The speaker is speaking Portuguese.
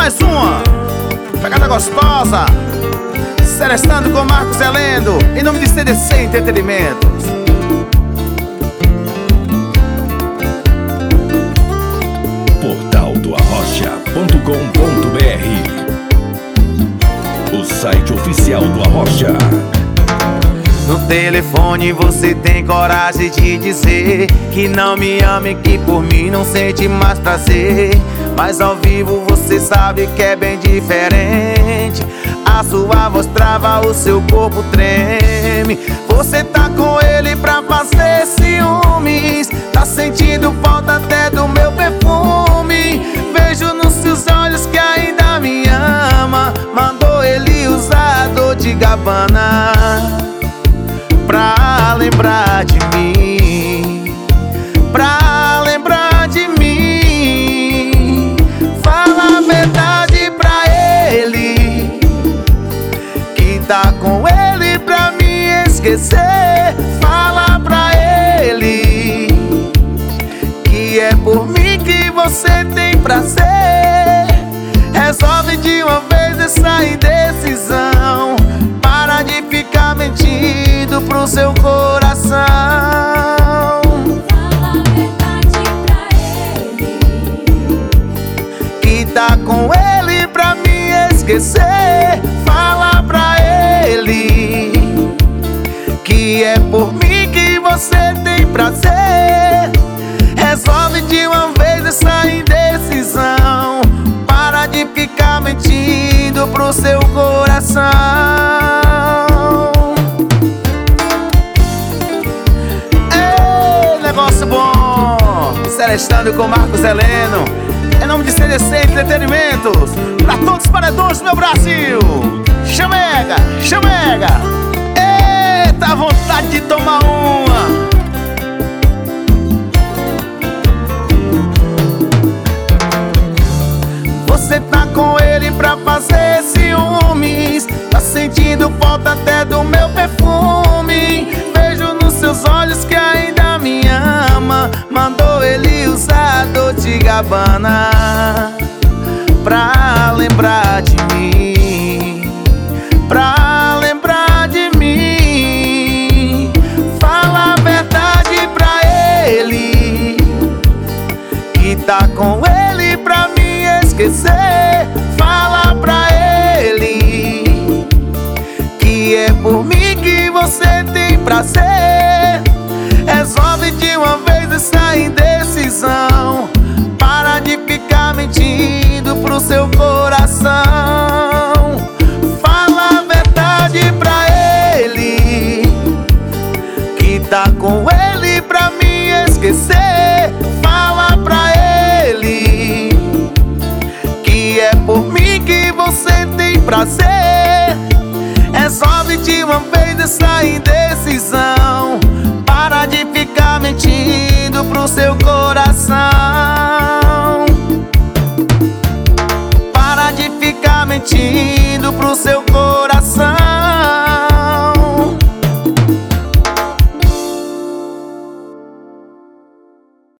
Mais uma pegada gostosa, Celestando com Marcos Heleno, em nome de CDC Entretenimentos. Portaldoarrocha.com.br, o site oficial do Arrocha. No telefone você tem coragem de dizer que não me ama e que por mim não sente mais prazer, mas ao vivo você sabe que é bem diferente. A sua voz trava, o seu corpo treme. Você tá com ele pra fazer ciúmes, tá sentindo falta até do meu perfume. Vejo nos seus olhos que ainda me ama. Mandou ele usar Dolce & Gabbana pra lembrar de mim, pra lembrar de mim. Fala a verdade pra ele, que tá com ele pra me esquecer. Fala pra ele que é por mim que você tem prazer. Resolve de uma vez essa indecisão, para de ficar mentindo pro seu coração. Fala a verdade pra ele, que tá com ele pra me esquecer. Fala pra ele que é por mim que você tem prazer. Resolve de uma vez essa indecisão, para de ficar mentindo pro seu coração. Ei, negócio bom, Celestando com Marcos Heleno, em nome de CDC Entretenimentos, pra todos os paredões do meu Brasil. Chamega, chamega. Eita, vontade de tomar uma. Você tá com ele pra fazer ciúmes, tá sentindo falta até do meu perfume. Vejo nos seus olhos que ainda me ama. Mandou ele usar Dolce & Gabbana pra lembrar de mim, pra lembrar de mim. Fala a verdade pra ele, que tá com ele pra me esquecer. Fala pra ele que é por mim que você tem prazer. Resolve de uma vez essa indecisão, para de ficar mentindo pro seu coração. Fala a verdade pra ele, que tá com ele pra me esquecer. Fala pra ele que é por mim que você tem prazer. Resolve de uma vez essa indecisão, para de ficar mentindo pro seu coração. Para de ficar mentindo pro seu